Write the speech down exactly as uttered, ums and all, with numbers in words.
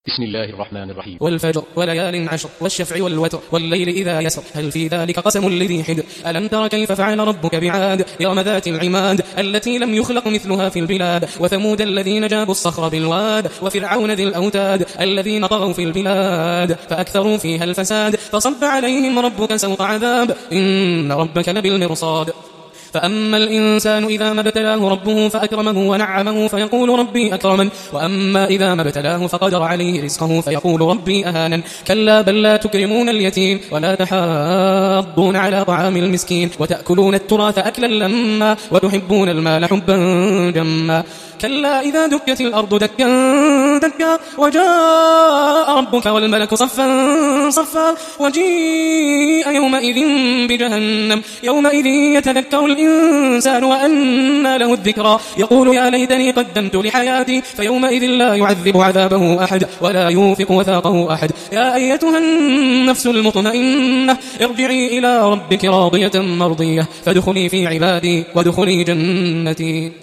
بسم الله الرحمن الرحيم. والفجر وليال عشر والشفع والوتر والليل إذا يسر هل في ذلك قسم لذي حجر ألم تر كيف فعل ربك بعاد إرم ذات العماد التي لم يخلق مثلها في البلاد وثمود الذين جابوا الصخر بالواد وفرعون ذي الأوتاد الذين طغوا في البلاد فأكثروا فيها الفساد فصب عليهم ربك سوط عذاب إن ربك لبالمرصاد فأما الإنسان إذا ما ابتلاه ربه فأكرمه ونعمه فيقول ربي أكرمن وأما إذا ما ابتلاه فقدر عليه رزقه فيقول ربي أهانن كلا بل لا تكرمون اليتيم ولا تحاضون على طعام المسكين وتأكلون التراث أكلا لما وتحبون المال حبا جما كلا إذا دكت الأرض دكا دكا وجاء ربك والملك صفا صفا وجيء يومئذ بجهنم يومئذ يتذكر الإنسان وأنى له الذكرى يقول يا ليتني قدمت لحياتي فيومئذ لا يعذب عذابه أحد ولا يوثق وثاقه أحد يا أيتها النفس المطمئنة ارجعي إلى ربك راضية مرضية فادخلي في عبادي وادخلي جنتي.